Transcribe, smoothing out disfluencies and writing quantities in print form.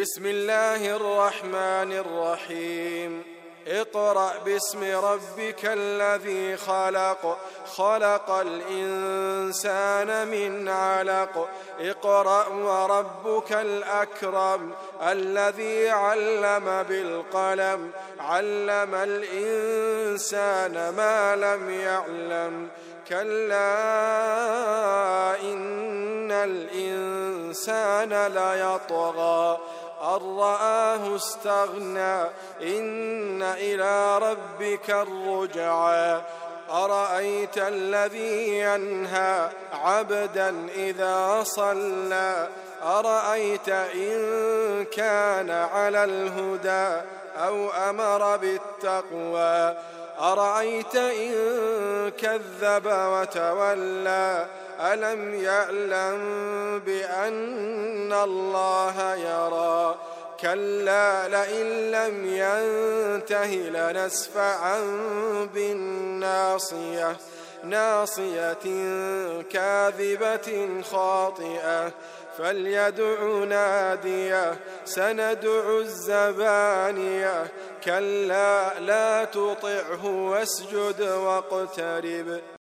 بسم الله الرحمن الرحيم اقرأ باسم ربك الذي خلق خلق الإنسان من علق اقرأ وربك الأكرم الذي علم بالقلم علم الإنسان ما لم يعلم كلا إن الإنسان ليطغى أن رآه استغنى إن إلى ربك الرجعى أرأيت الذي ينهى عبدا إذا صلى أرأيت إن كان على الهدى أو أمر بالتقوى أرأيت إن كذب وتولى ألم يعلم بأن الله يرى كلا لئن لم ينته لنسفعا بالناصية ناصية كاذبة خاطئة فليدع ناديه سندع الزبانية كلا لا تطعه واسجد واقترب